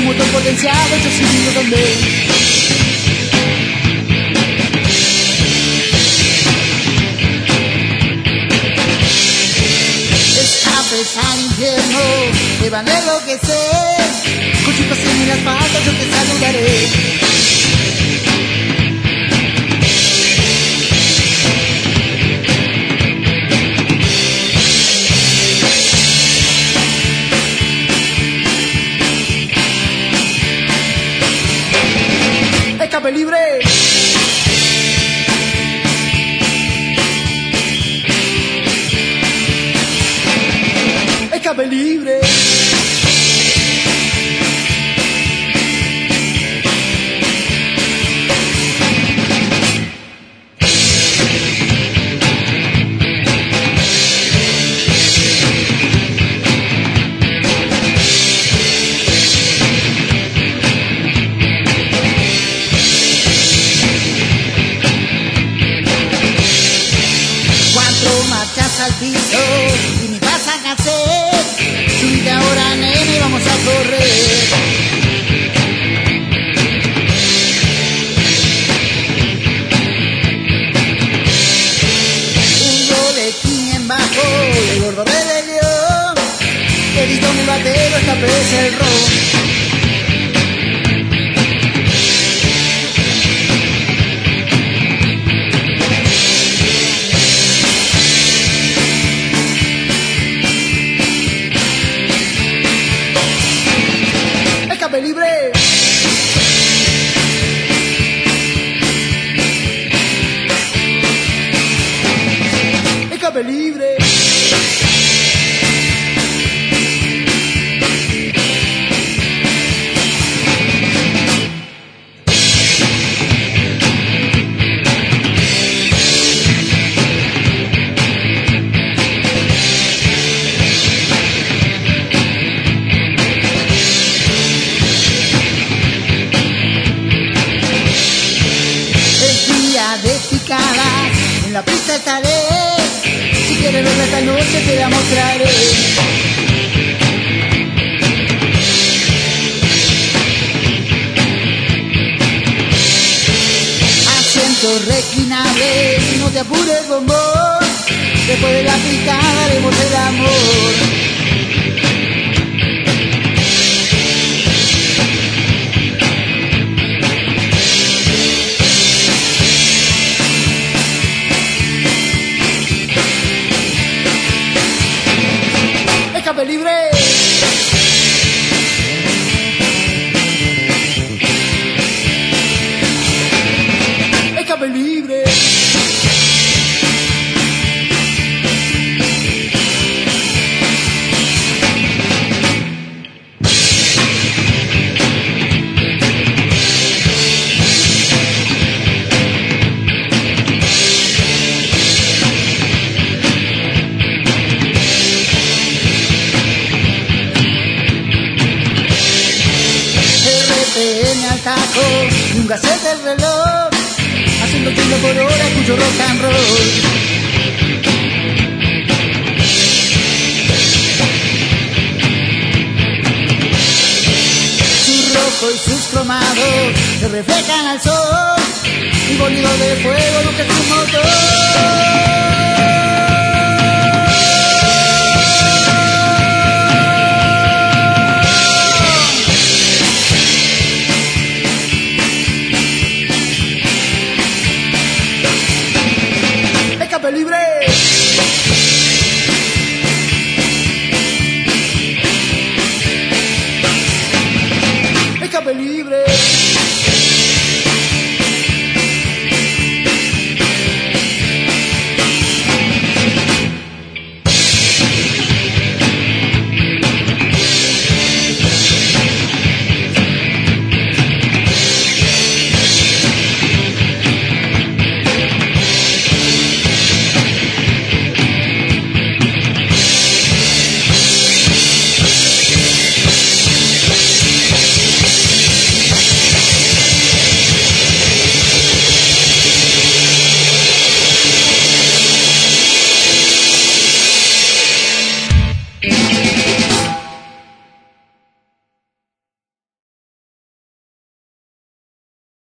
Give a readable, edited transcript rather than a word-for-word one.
motor potenciado, 8 cilindros también. Escapes al infierno, te van a enloquecer. Con chicos en el asfalto yo te saludaré. Escape libre. Escape libre. Marchas al piso y ni vas a hacer. Subite ahora, nene, y vamos a correr. Un boletín en bajo del gordo rebelión. Edito en el batero, escape el ron. Escape libre. Escape libre. De picadas, en la pista estaré. Si quieres verla esta noche te la mostraré. Asientos reclinables, no te apures, bombón. Después de la picada haremos el amor. Escape libre. Escape libre. RPM al taco y un gasete del reloj, haciendo 80 por hora, escucho rock and roll. Sus rojos y sus cromados se reflejan al sol, y bolido de fuego lo que es su motor. Escape libre. Escape libre.